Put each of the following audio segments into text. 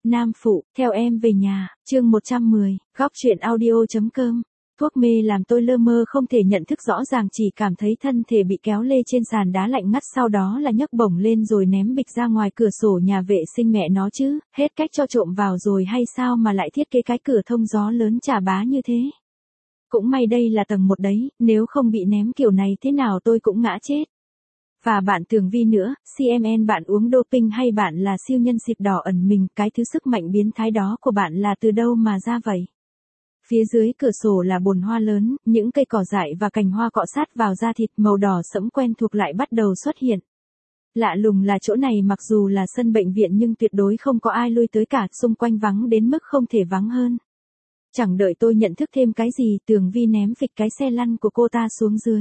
Nam phụ, theo em về nhà, chương 110, góc truyện audio.com. Thuốc mê làm tôi lơ mơ không thể nhận thức rõ ràng, chỉ cảm thấy thân thể bị kéo lê trên sàn đá lạnh ngắt, sau đó là nhấc bổng lên rồi ném bịch ra ngoài cửa sổ nhà vệ sinh. Mẹ nó chứ, hết cách cho trộm vào rồi hay sao mà lại thiết kế cái cửa thông gió lớn chà bá như thế. Cũng may đây là tầng 1 đấy, nếu không bị ném kiểu này thế nào tôi cũng ngã chết. Và bạn Tường Vi nữa, CMN, bạn uống doping hay bạn là siêu nhân xịt đỏ ẩn mình, cái thứ sức mạnh biến thái đó của bạn là từ đâu mà ra vậy? Phía dưới cửa sổ là bồn hoa lớn, những cây cỏ dại và cành hoa cọ sát vào da thịt, màu đỏ sẫm quen thuộc lại bắt đầu xuất hiện. Lạ lùng là chỗ này mặc dù là sân bệnh viện nhưng tuyệt đối không có ai lui tới cả, xung quanh vắng đến mức không thể vắng hơn. Chẳng đợi tôi nhận thức thêm cái gì, Tường Vi ném phịch cái xe lăn của cô ta xuống dưới.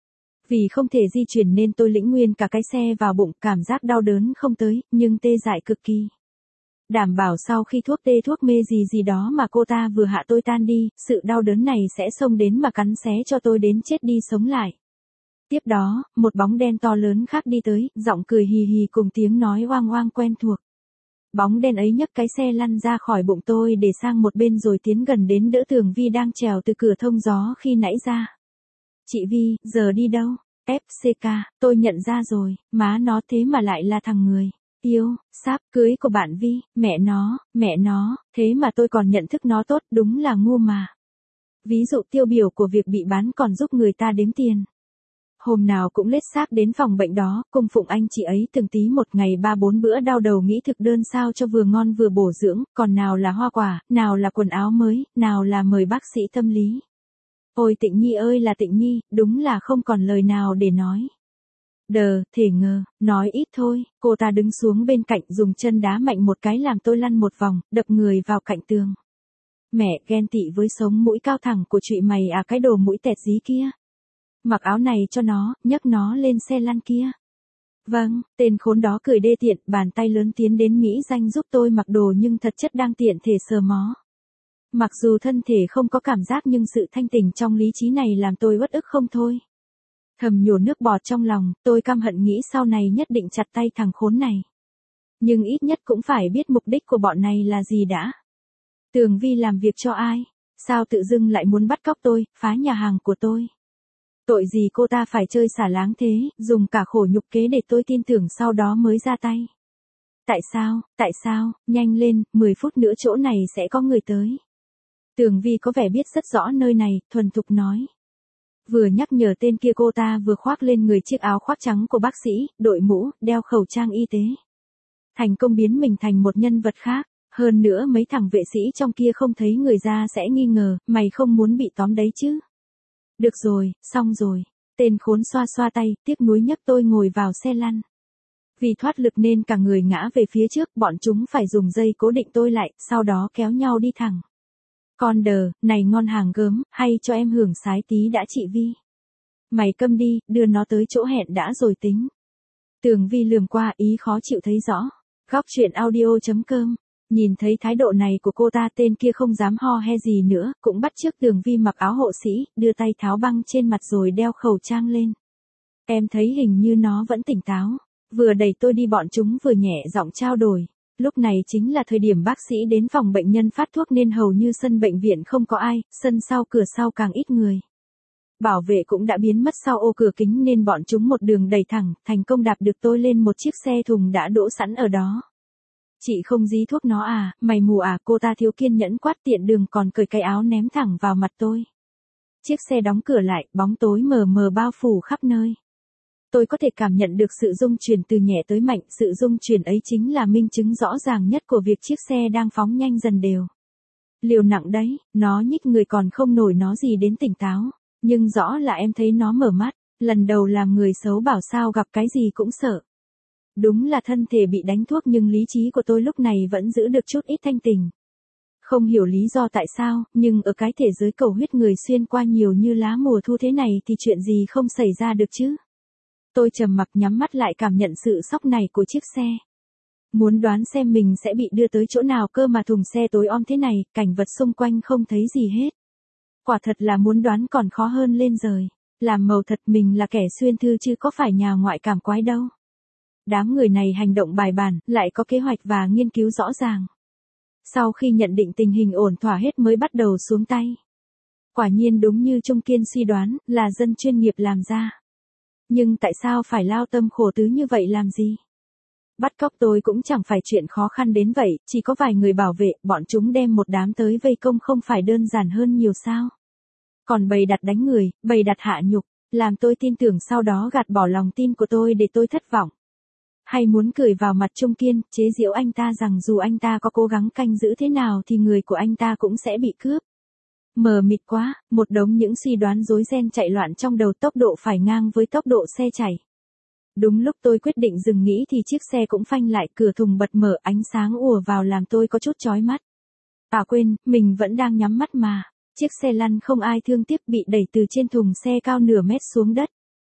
Vì không thể di chuyển nên tôi lĩnh nguyên cả cái xe vào bụng, cảm giác đau đớn không tới, nhưng tê dại cực kỳ. Đảm bảo sau khi thuốc mê gì đó mà cô ta vừa hạ tôi tan đi, sự đau đớn này sẽ xông đến mà cắn xé cho tôi đến chết đi sống lại. Tiếp đó, một bóng đen to lớn khác đi tới, giọng cười hì hì cùng tiếng nói oang oang quen thuộc. Bóng đen ấy nhấc cái xe lăn ra khỏi bụng tôi để sang một bên rồi tiến gần đến đỡ Tường Vi đang trèo từ cửa thông gió khi nãy ra. Chị Vi, giờ đi đâu? FCK, tôi nhận ra rồi, má nó thế mà lại là thằng người yêu sắp cưới của bạn Vi, mẹ nó, thế mà tôi còn nhận thức nó tốt, đúng là ngu mà. Ví dụ tiêu biểu của việc bị bán còn giúp người ta đếm tiền. Hôm nào cũng lết xác đến phòng bệnh đó, cung phụng anh chị ấy từng tí một, ngày 3-4 bữa đau đầu nghĩ thực đơn sao cho vừa ngon vừa bổ dưỡng, còn nào là hoa quả, nào là quần áo mới, nào là mời bác sĩ tâm lý. Ôi Tịnh Nhi ơi là Tịnh Nhi, đúng là không còn lời nào để nói. Thể ngờ, nói ít thôi, cô ta đứng xuống bên cạnh dùng chân đá mạnh một cái làm tôi lăn một vòng, đập người vào cạnh tường. Mẹ, ghen tị với sống mũi cao thẳng của trụy mày à, cái đồ mũi tẹt dí kia. Mặc áo này cho nó, nhấc nó lên xe lăn kia. Vâng, tên khốn đó cười đê tiện, bàn tay lớn tiến đến mỹ danh giúp tôi mặc đồ nhưng thật chất đang tiện thể sờ mó. Mặc dù thân thể không có cảm giác nhưng sự thanh tỉnh trong lý trí này làm tôi uất ức không thôi. Thầm nhổ nước bọt trong lòng, tôi căm hận nghĩ sau này nhất định chặt tay thằng khốn này. Nhưng ít nhất cũng phải biết mục đích của bọn này là gì đã. Tường Vi làm việc cho ai? Sao tự dưng lại muốn bắt cóc tôi, phá nhà hàng của tôi? Tội gì cô ta phải chơi xả láng thế, dùng cả khổ nhục kế để tôi tin tưởng sau đó mới ra tay. Tại sao, nhanh lên, 10 phút nữa chỗ này sẽ có người tới. Tường Vi có vẻ biết rất rõ nơi này, thuần thục nói. Vừa nhắc nhở tên kia cô ta vừa khoác lên người chiếc áo khoác trắng của bác sĩ, đội mũ, đeo khẩu trang y tế. Thành công biến mình thành một nhân vật khác, hơn nữa mấy thằng vệ sĩ trong kia không thấy người ra sẽ nghi ngờ, mày không muốn bị tóm đấy chứ. Được rồi, xong rồi, tên khốn xoa xoa tay, tiếc nuối nhấc tôi ngồi vào xe lăn. Vì thoát lực nên cả người ngã về phía trước, bọn chúng phải dùng dây cố định tôi lại, sau đó kéo nhau đi thẳng. Con đờ, này ngon hàng gớm, hay cho em hưởng sái tí đã chị Vi. Mày câm đi, đưa nó tới chỗ hẹn đã rồi tính. Tường Vi lườm qua, ý khó chịu thấy rõ. Góc truyện audio.com. Nhìn thấy thái độ này của cô ta, tên kia không dám ho he gì nữa, cũng bắt chước Tường Vi mặc áo hộ sĩ, đưa tay tháo băng trên mặt rồi đeo khẩu trang lên. Em thấy hình như nó vẫn tỉnh táo. Vừa đẩy tôi đi bọn chúng vừa nhẹ giọng trao đổi. Lúc này chính là thời điểm bác sĩ đến phòng bệnh nhân phát thuốc nên hầu như sân bệnh viện không có ai, sân sau cửa sau càng ít người. Bảo vệ cũng đã biến mất sau ô cửa kính nên bọn chúng một đường đẩy thẳng, thành công đạp được tôi lên một chiếc xe thùng đã đỗ sẵn ở đó. Chị không dí thuốc nó à, mày mù à, cô ta thiếu kiên nhẫn quát, tiện đường còn cởi cái áo ném thẳng vào mặt tôi. Chiếc xe đóng cửa lại, bóng tối mờ mờ bao phủ khắp nơi. Tôi có thể cảm nhận được sự rung chuyển từ nhẹ tới mạnh, sự rung chuyển ấy chính là minh chứng rõ ràng nhất của việc chiếc xe đang phóng nhanh dần đều. Liều nặng đấy, nó nhích người còn không nổi nó gì đến tỉnh táo, nhưng rõ là em thấy nó mở mắt, lần đầu làm người xấu bảo sao gặp cái gì cũng sợ. Đúng là thân thể bị đánh thuốc nhưng lý trí của tôi lúc này vẫn giữ được chút ít thanh tỉnh. Không hiểu lý do tại sao, nhưng ở cái thể giới cầu huyết người xuyên qua nhiều như lá mùa thu thế này thì chuyện gì không xảy ra được chứ. Tôi trầm mặc nhắm mắt lại cảm nhận sự sốc này của chiếc xe. Muốn đoán xem mình sẽ bị đưa tới chỗ nào cơ mà thùng xe tối om thế này, cảnh vật xung quanh không thấy gì hết. Quả thật là muốn đoán còn khó hơn lên giời. Làm màu thật mình là kẻ xuyên thư chứ có phải nhà ngoại cảm quái đâu. Đám người này hành động bài bản, lại có kế hoạch và nghiên cứu rõ ràng. Sau khi nhận định tình hình ổn thỏa hết mới bắt đầu xuống tay. Quả nhiên đúng như Trung Kiên suy đoán, là dân chuyên nghiệp làm ra. Nhưng tại sao phải lao tâm khổ tứ như vậy làm gì? Bắt cóc tôi cũng chẳng phải chuyện khó khăn đến vậy, chỉ có vài người bảo vệ, bọn chúng đem một đám tới vây công không phải đơn giản hơn nhiều sao? Còn bày đặt đánh người, bày đặt hạ nhục, làm tôi tin tưởng sau đó gạt bỏ lòng tin của tôi để tôi thất vọng. Hay muốn cười vào mặt Trung Kiên, chế giễu anh ta rằng dù anh ta có cố gắng canh giữ thế nào thì người của anh ta cũng sẽ bị cướp. Mờ mịt quá, một đống những suy đoán rối ren chạy loạn trong đầu, tốc độ phải ngang với tốc độ xe chạy. Đúng lúc tôi quyết định dừng nghĩ thì chiếc xe cũng phanh lại, cửa thùng bật mở, ánh sáng ùa vào làm tôi có chút chói mắt. À quên, mình vẫn đang nhắm mắt mà. Chiếc xe lăn không ai thương tiếc bị đẩy từ trên thùng xe cao nửa mét xuống đất.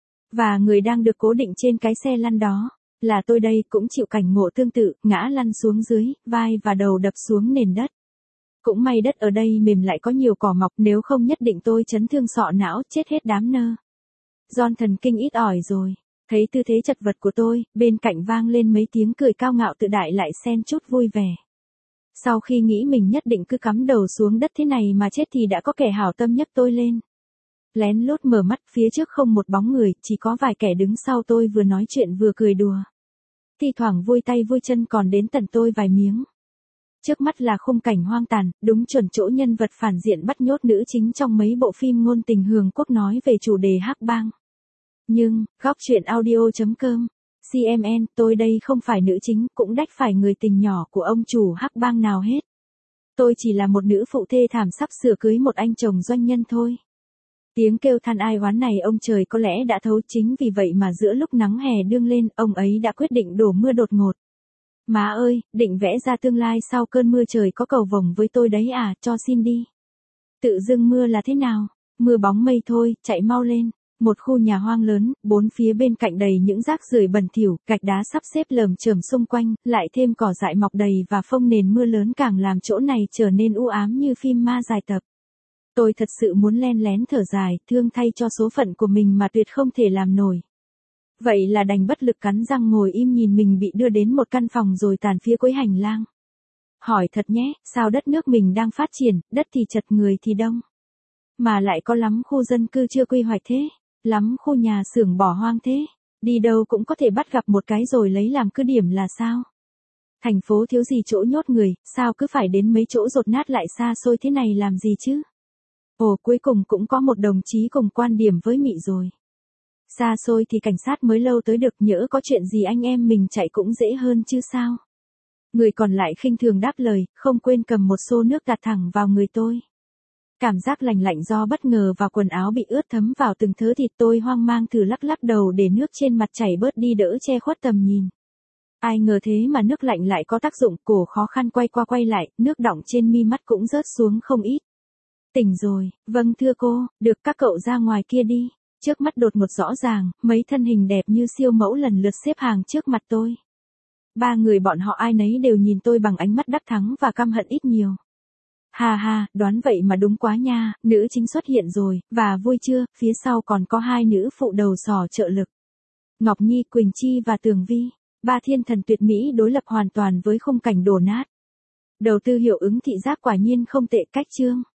Và người đang được cố định trên cái xe lăn đó, là tôi đây, cũng chịu cảnh ngộ tương tự, ngã lăn xuống dưới, vai và đầu đập xuống nền đất. Cũng may đất ở đây mềm lại có nhiều cỏ mọc, nếu không nhất định tôi chấn thương sọ não, chết hết đám nơ. John thần kinh ít ỏi rồi. Thấy tư thế chật vật của tôi, bên cạnh vang lên mấy tiếng cười cao ngạo tự đại lại xen chút vui vẻ. Sau khi nghĩ mình nhất định cứ cắm đầu xuống đất thế này mà chết thì đã có kẻ hảo tâm nhấc tôi lên. Lén lút mở mắt, phía trước không một bóng người, chỉ có vài kẻ đứng sau tôi vừa nói chuyện vừa cười đùa. Thi thoảng vui tay vui chân còn đến tận tôi vài miếng. Trước mắt là khung cảnh hoang tàn, đúng chuẩn chỗ nhân vật phản diện bắt nhốt nữ chính trong mấy bộ phim ngôn tình Hàn Quốc nói về chủ đề hắc bang. Nhưng, góc truyện audio.com, CMN, tôi đây không phải nữ chính, cũng đách phải người tình nhỏ của ông chủ hắc bang nào hết. Tôi chỉ là một nữ phụ thê thảm sắp sửa cưới một anh chồng doanh nhân thôi. Tiếng kêu than ai oán này ông trời có lẽ đã thấu, chính vì vậy mà giữa lúc nắng hè đương lên, ông ấy đã quyết định đổ mưa đột ngột. Má ơi, định vẽ ra tương lai sau cơn mưa trời có cầu vồng với tôi đấy à, cho xin đi. Tự dưng mưa là thế nào? Mưa bóng mây thôi, chạy mau lên. Một khu nhà hoang lớn, bốn phía bên cạnh đầy những rác rưởi bẩn thỉu, gạch đá sắp xếp lởm chởm xung quanh, lại thêm cỏ dại mọc đầy và phông nền mưa lớn càng làm chỗ này trở nên u ám như phim ma dài tập. Tôi thật sự muốn len lén thở dài, thương thay cho số phận của mình mà tuyệt không thể làm nổi. Vậy là đành bất lực cắn răng ngồi im nhìn mình bị đưa đến một căn phòng rồi tàn phía cuối hành lang. Hỏi thật nhé, sao đất nước mình đang phát triển, đất thì chật người thì đông. Mà lại có lắm khu dân cư chưa quy hoạch thế, lắm khu nhà xưởng bỏ hoang thế, đi đâu cũng có thể bắt gặp một cái rồi lấy làm cứ điểm là sao? Thành phố thiếu gì chỗ nhốt người, sao cứ phải đến mấy chỗ dột nát lại xa xôi thế này làm gì chứ? Ồ, cuối cùng cũng có một đồng chí cùng quan điểm với Mị rồi. Xa xôi thì cảnh sát mới lâu tới được, nhỡ có chuyện gì anh em mình chạy cũng dễ hơn chứ sao? Người còn lại khinh thường đáp lời, không quên cầm một xô nước đặt thẳng vào người tôi. Cảm giác lành lạnh do bất ngờ và quần áo bị ướt thấm vào từng thớ thịt, tôi hoang mang thử lắc lắc đầu để nước trên mặt chảy bớt đi đỡ che khuất tầm nhìn. Ai ngờ thế mà nước lạnh lại có tác dụng, cổ khó khăn quay qua quay lại, nước đọng trên mi mắt cũng rớt xuống không ít. Tỉnh rồi, vâng thưa cô, được các cậu ra ngoài kia đi. Trước mắt đột ngột rõ ràng, mấy thân hình đẹp như siêu mẫu lần lượt xếp hàng trước mặt tôi. Ba người bọn họ ai nấy đều nhìn tôi bằng ánh mắt đắc thắng và căm hận ít nhiều. Hà hà, đoán vậy mà đúng quá nha, nữ chính xuất hiện rồi, và vui chưa, phía sau còn có hai nữ phụ đầu sỏ trợ lực. Ngọc Nhi, Quỳnh Chi và Tường Vi, ba thiên thần tuyệt mỹ đối lập hoàn toàn với khung cảnh đổ nát. Đầu tư hiệu ứng thị giác quả nhiên không tệ, cách chương.